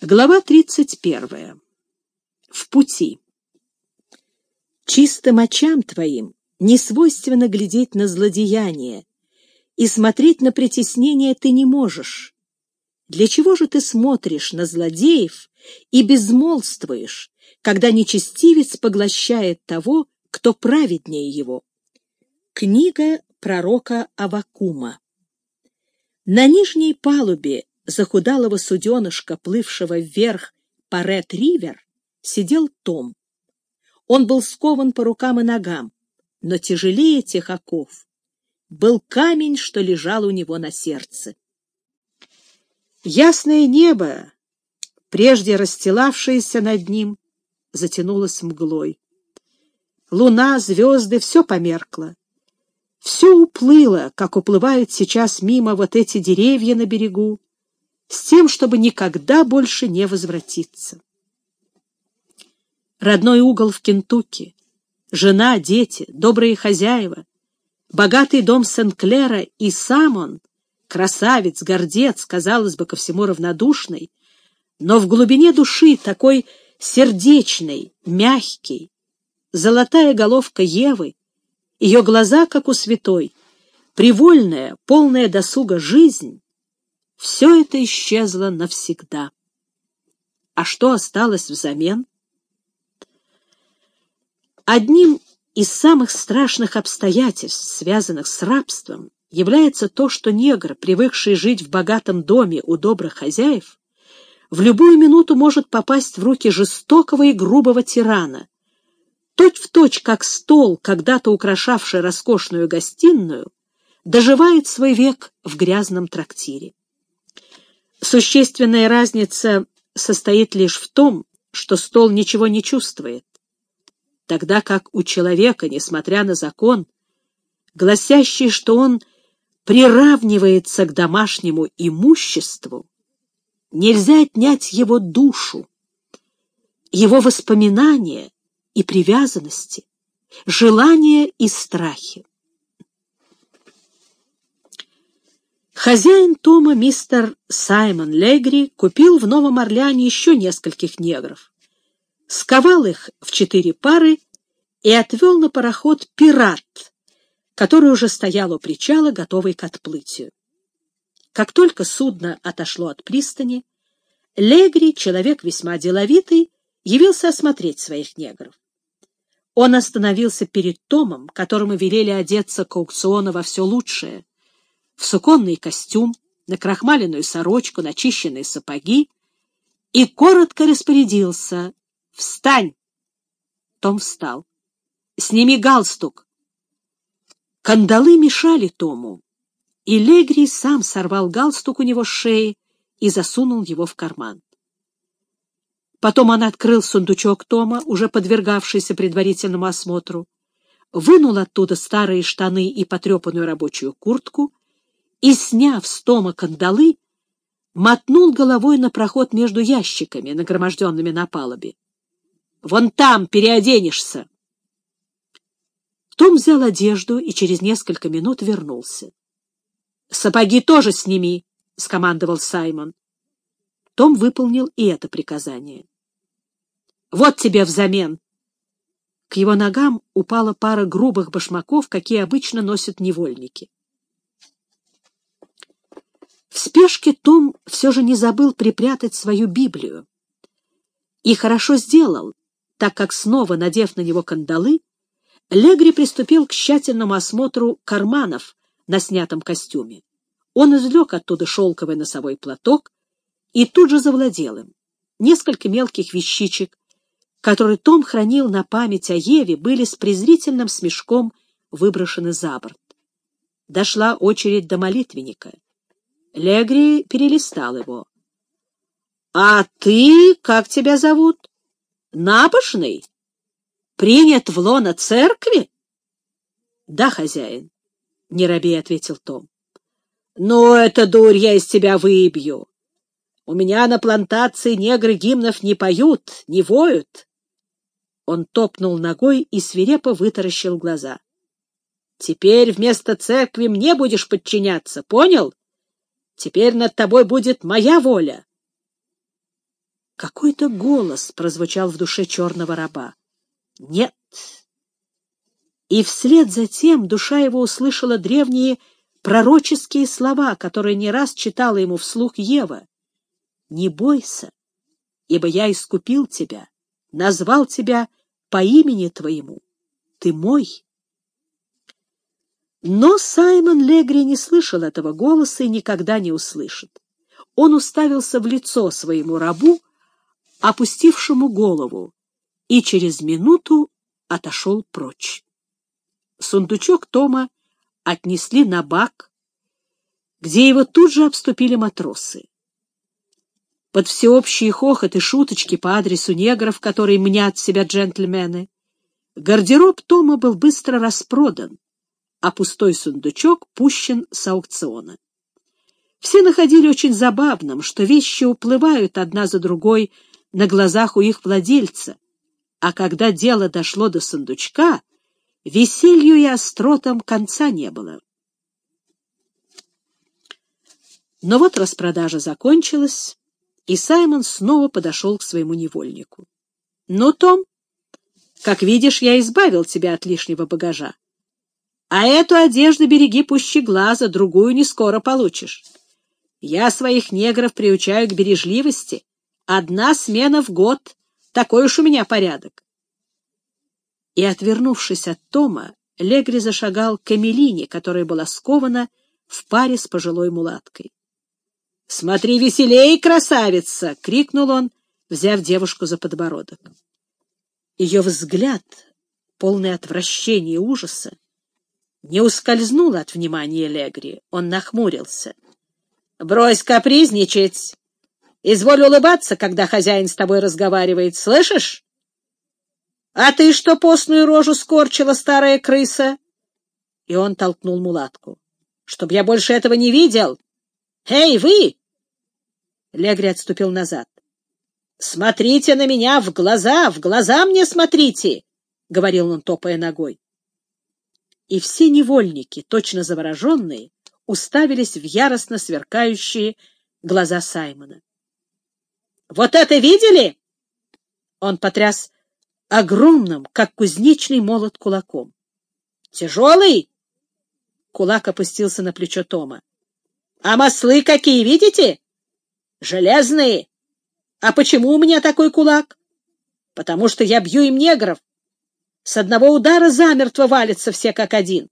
Глава 31. В пути. Чистым очам твоим не свойственно глядеть на злодеяние, и смотреть на притеснение ты не можешь. Для чего же ты смотришь на злодеев и безмолвствуешь, когда нечестивец поглощает того, кто праведнее его? Книга пророка Аввакума. На нижней палубе захудалого суденышка, плывшего вверх по Ред-Ривер, сидел Том. Он был скован по рукам и ногам, но тяжелее тех оков был камень, что лежал у него на сердце. Ясное небо, прежде расстилавшееся над ним, затянулось мглой. Луна, звезды — все померкло. Все уплыло, как уплывают сейчас мимо вот эти деревья на берегу, с тем, чтобы никогда больше не возвратиться. Родной угол в Кентукки, жена, дети, добрые хозяева, богатый дом Сен-Клера и сам он, красавец, гордец, казалось бы, ко всему равнодушный, но в глубине души такой сердечный, мягкий, золотая головка Евы, ее глаза, как у святой, привольная, полная досуга жизнь, все это исчезло навсегда. А что осталось взамен? Одним из самых страшных обстоятельств, связанных с рабством, является то, что негр, привыкший жить в богатом доме у добрых хозяев, в любую минуту может попасть в руки жестокого и грубого тирана, точь-в-точь, как стол, когда-то украшавший роскошную гостиную, доживает свой век в грязном трактире. Существенная разница состоит лишь в том, что стол ничего не чувствует, тогда как у человека, несмотря на закон, гласящий, что он приравнивается к домашнему имуществу, нельзя отнять его душу, его воспоминания и привязанности, желания и страхи. Хозяин Тома, мистер Саймон Легри, купил в Новом Орлеане еще нескольких негров, сковал их в 4 пары и отвел на пароход «Пират», который уже стоял у причала, готовый к отплытию. Как только судно отошло от пристани, Легри, человек весьма деловитый, явился осмотреть своих негров. Он остановился перед Томом, которому велели одеться к аукциону во все лучшее, в суконный костюм, на крахмаленную сорочку, начищенные сапоги, и коротко распорядился: «Встань!» Том встал. «Сними галстук!» Кандалы мешали Тому, и Легри сам сорвал галстук у него с шеи и засунул его в карман. Потом он открыл сундучок Тома, уже подвергавшийся предварительному осмотру, вынул оттуда старые штаны и потрепанную рабочую куртку и, сняв с Тома кандалы, мотнул головой на проход между ящиками, нагроможденными на палубе. «Вон там переоденешься!» Том взял одежду и через несколько минут вернулся. «Сапоги тоже сними!» — скомандовал Саймон. Том выполнил и это приказание. «Вот тебе взамен!» К его ногам упала пара грубых башмаков, какие обычно носят невольники. В спешке Том все же не забыл припрятать свою Библию. И хорошо сделал, так как, снова надев на него кандалы, Легри приступил к тщательному осмотру карманов на снятом костюме. Он извлек оттуда шелковый носовой платок и тут же завладел им. Несколько мелких вещичек, которые Том хранил на память о Еве, были с презрительным смешком выброшены за борт. Дошла очередь до молитвенника. Легри перелистал его. «А ты, как тебя зовут? Набожный? Принят в лоно церкви?» «Да, хозяин», — не робей ответил Том. «Ну, это дурь я из тебя выбью. У меня на плантации негры гимнов не поют, не воют». Он топнул ногой и свирепо вытаращил глаза. «Теперь вместо церкви мне будешь подчиняться, понял? Теперь над тобой будет моя воля». Какой-то голос прозвучал в душе черного раба. «Нет!» И вслед за тем душа его услышала древние пророческие слова, которые не раз читала ему вслух Ева. «Не бойся, ибо я искупил тебя, назвал тебя по имени твоему. Ты мой». Но Саймон Легри не слышал этого голоса и никогда не услышит. Он уставился в лицо своему рабу, опустившему голову, и через минуту отошел прочь. Сундучок Тома отнесли на бак, где его тут же обступили матросы. Под всеобщие хохот и шуточки по адресу негров, которые мнят себя джентльмены, гардероб Тома был быстро распродан, а пустой сундучок пущен с аукциона. Все находили очень забавным, что вещи уплывают одна за другой на глазах у их владельца, а когда дело дошло до сундучка, веселью и остротам конца не было. Но вот распродажа закончилась, и Саймон снова подошел к своему невольнику. — Ну, Том, как видишь, я избавил тебя от лишнего багажа. А эту одежду береги пуще глаза, другую не скоро получишь. Я своих негров приучаю к бережливости. 1 смена в год — такой уж у меня порядок. И, отвернувшись от Тома, Легри зашагал к Эмилине, которая была скована в паре с пожилой мулаткой. — Смотри веселей, красавица! — крикнул он, взяв девушку за подбородок. Ее взгляд, полный отвращения и ужаса, не ускользнул от внимания Легри. Он нахмурился. — Брось капризничать! Изволь улыбаться, когда хозяин с тобой разговаривает, слышишь? — А ты что постную рожу скорчила, старая крыса? И он толкнул мулатку. — Чтоб я больше этого не видел! Эй, вы! Легри отступил назад. — Смотрите на меня в глаза мне смотрите! — говорил он, топая ногой. И все невольники, точно завороженные, уставились в яростно сверкающие глаза Саймона. — Вот это видели? Он потряс огромным, как кузнечный молот, кулаком. — Тяжелый? Кулак опустился на плечо Тома. — А маслы какие, видите? Железные. А почему у меня такой кулак? Потому что я бью им негров. С одного удара замертво валятся все как один.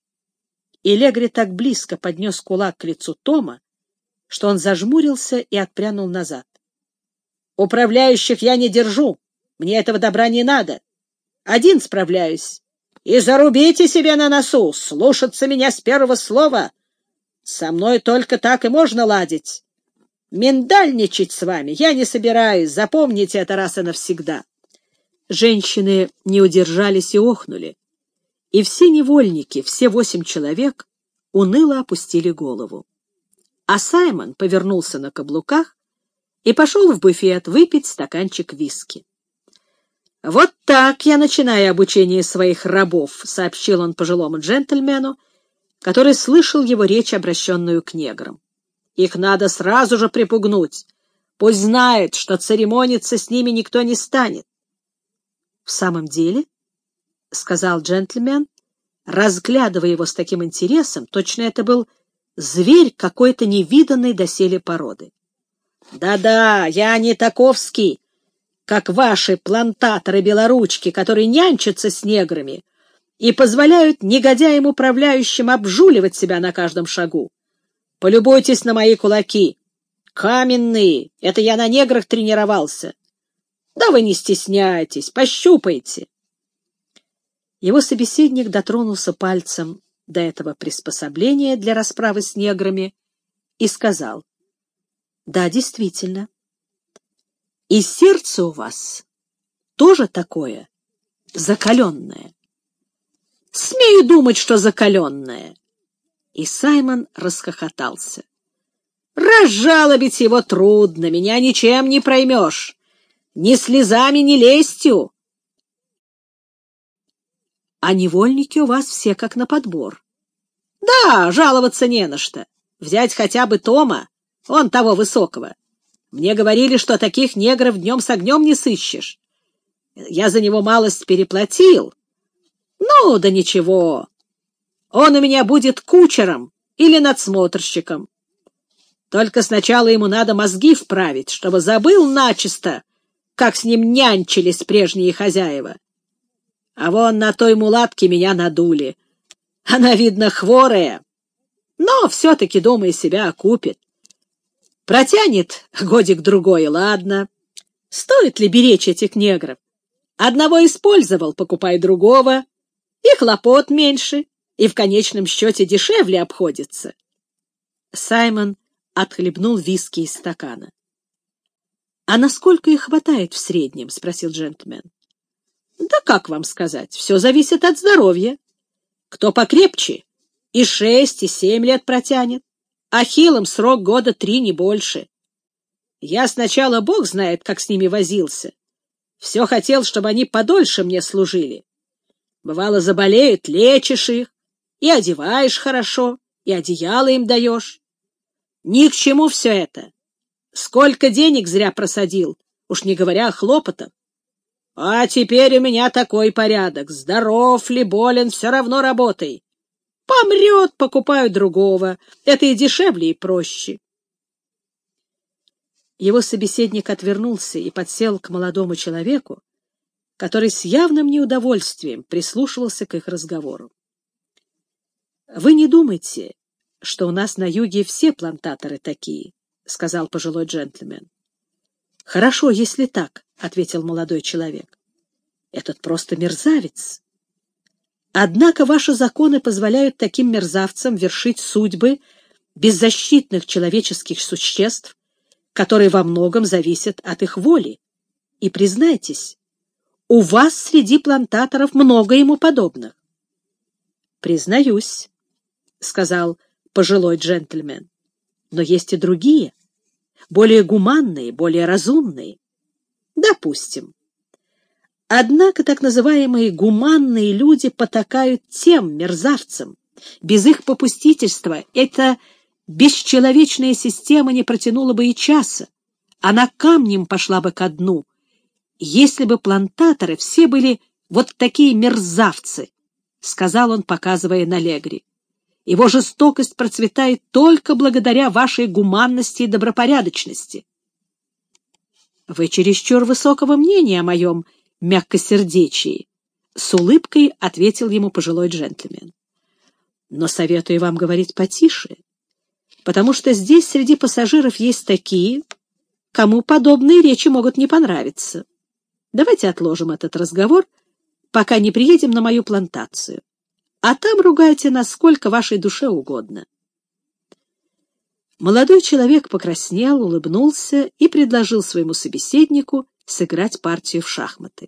И Легри так близко поднес кулак к лицу Тома, что он зажмурился и отпрянул назад. — Управляющих я не держу. Мне этого добра не надо. Один справляюсь. И зарубите себе на носу, слушаться меня с первого слова. Со мной только так и можно ладить. Миндальничать с вами я не собираюсь, запомните это раз и навсегда. Женщины не удержались и охнули, и все невольники, все 8 человек, уныло опустили голову. А Саймон повернулся на каблуках и пошел в буфет выпить стаканчик виски. — Вот так я начинаю обучение своих рабов, — сообщил он пожилому джентльмену, который слышал его речь, обращенную к неграм. — Их надо сразу же припугнуть. Пусть знает, что церемониться с ними никто не станет. — В самом деле, — сказал джентльмен, разглядывая его с таким интересом, точно это был зверь какой-то невиданной доселе породы. Да-да, я не таковский, как ваши плантаторы-белоручки, которые нянчатся с неграми и позволяют негодяям-управляющим обжуливать себя на каждом шагу. Полюбуйтесь на мои кулаки. Каменные. Это я на неграх тренировался. Да вы не стесняйтесь, пощупайте. Его собеседник дотронулся пальцем до этого приспособления для расправы с неграми и сказал: «Да, действительно. И сердце у вас тоже такое закаленное». «Смею думать, что закаленное». И Саймон расхохотался. «Разжалобить его трудно, меня ничем не проймешь, ни слезами, ни лестью». «А невольники у вас все как на подбор». «Да, жаловаться не на что. Взять хотя бы Тома, он того высокого. Мне говорили, что таких негров днем с огнем не сыщешь. Я за него малость переплатил. Ну, да ничего. Он у меня будет кучером или надсмотрщиком. Только сначала ему надо мозги вправить, чтобы забыл начисто, как с ним нянчились прежние хозяева. А вон на той мулатке меня надули. Она, видно, хворая, но все-таки, думаю, себя окупит. Протянет годик-другой, ладно. Стоит ли беречь этих негров? Одного использовал, покупай другого, и хлопот меньше, и в конечном счете дешевле обходится. Саймон отхлебнул виски из стакана. — А насколько их хватает в среднем? — спросил джентльмен. — Да как вам сказать, все зависит от здоровья. Кто покрепче, и 6, и 7 лет протянет, а хилым срок года 3, не больше. Я сначала, бог знает, как с ними возился. Все хотел, чтобы они подольше мне служили. Бывало, заболеют, лечишь их, и одеваешь хорошо, и одеяло им даешь. Ни к чему все это. Сколько денег зря просадил, уж не говоря о хлопотах. А теперь у меня такой порядок. Здоров ли, болен, все равно работай. Помрет, покупаю другого. Это и дешевле, и проще. Его собеседник отвернулся и подсел к молодому человеку, который с явным неудовольствием прислушивался к их разговору. — Вы не думайте, что у нас на юге все плантаторы такие, — сказал пожилой джентльмен. — Хорошо, если так, — ответил молодой человек. — Этот просто мерзавец. Однако ваши законы позволяют таким мерзавцам вершить судьбы беззащитных человеческих существ, которые во многом зависят от их воли. И признайтесь, у вас среди плантаторов много ему подобных. — Признаюсь, — сказал пожилой джентльмен, — но есть и другие, более гуманные, более разумные. Допустим. Однако так называемые гуманные люди потакают тем мерзавцам. Без их попустительства эта бесчеловечная система не протянула бы и часа. Она камнем пошла бы ко дну, если бы плантаторы все были вот такие мерзавцы, — сказал он, показывая на Легри. Его жестокость процветает только благодаря вашей гуманности и добропорядочности. — Вы чересчур высокого мнения о моем мягкосердечии, — с улыбкой ответил ему пожилой джентльмен. — Но советую вам говорить потише, потому что здесь среди пассажиров есть такие, кому подобные речи могут не понравиться. Давайте отложим этот разговор, пока не приедем на мою плантацию, а там ругайте, насколько вашей душе угодно. Молодой человек покраснел, улыбнулся и предложил своему собеседнику сыграть партию в шахматы.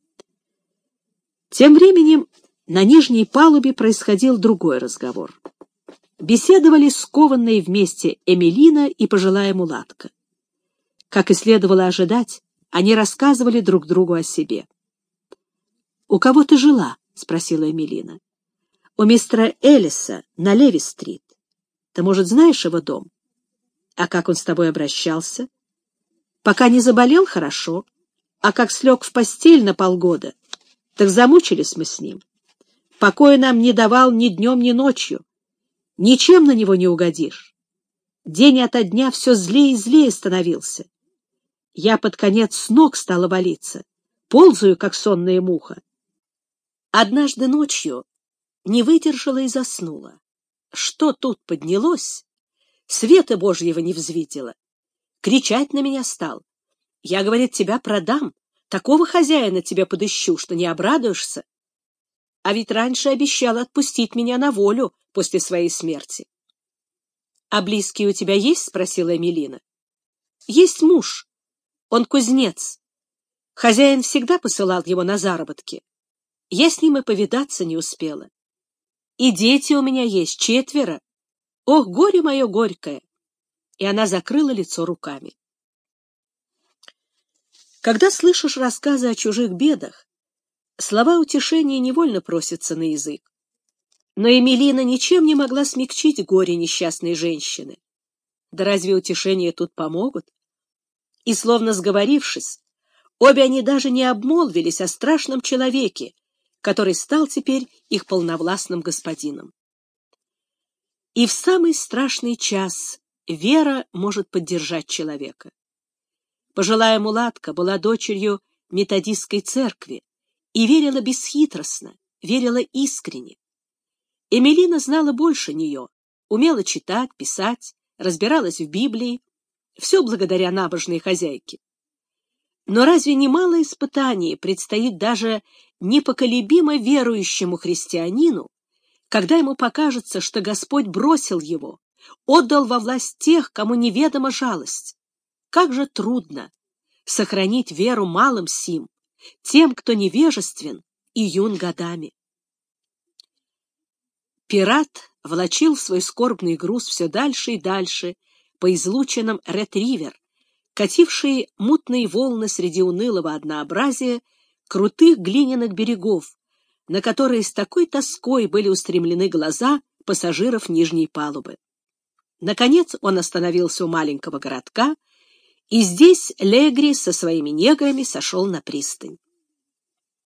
Тем временем на нижней палубе происходил другой разговор. Беседовали скованные вместе Эмилина и пожилая мулатка. Как и следовало ожидать, они рассказывали друг другу о себе. — У кого ты жила? — спросила Эмилина. — У мистера Эллиса на Леви-стрит. Ты, может, знаешь его дом? А как он с тобой обращался? Пока не заболел, хорошо. А как слег в постель на полгода, так замучились мы с ним. Покоя нам не давал ни днем, ни ночью. Ничем на него не угодишь. День ото дня все злее и злее становился. Я под конец с ног стала валиться, ползаю, как сонная муха. Однажды ночью не выдержала и заснула. Что тут поднялось? Света Божьего не взвидела. Кричать на меня стал. Я, говорит, тебя продам, такого хозяина тебе подыщу, что не обрадуешься. А ведь раньше обещал отпустить меня на волю после своей смерти. — А близкие у тебя есть? — спросила Эмилина. — Есть муж. Он кузнец. Хозяин всегда посылал его на заработки. Я с ним и повидаться не успела. И дети у меня есть 4. Ох, горе мое горькое! И она закрыла лицо руками. Когда слышишь рассказы о чужих бедах, слова утешения невольно просятся на язык. Но Эмилина ничем не могла смягчить горе несчастной женщины. Да разве утешения тут помогут? И, словно сговорившись, обе они даже не обмолвились о страшном человеке, который стал теперь их полновластным господином. И в самый страшный час вера может поддержать человека. Пожилая мулатка была дочерью методистской церкви и верила бесхитростно, верила искренне. Эмилина знала больше нее, умела читать, писать, разбиралась в Библии, все благодаря набожной хозяйке. Но разве немало испытаний предстоит даже непоколебимо верующему христианину, когда ему покажется, что Господь бросил его, отдал во власть тех, кому неведома жалость? Как же трудно сохранить веру малым сим, тем, кто невежествен и юн годами. Пират волочил свой скорбный груз все дальше и дальше по излучинам Ред-Ривер, катившие мутные волны среди унылого однообразия крутых глиняных берегов, на которые с такой тоской были устремлены глаза пассажиров нижней палубы. Наконец он остановился у маленького городка, и здесь Легри со своими неграми сошел на пристань.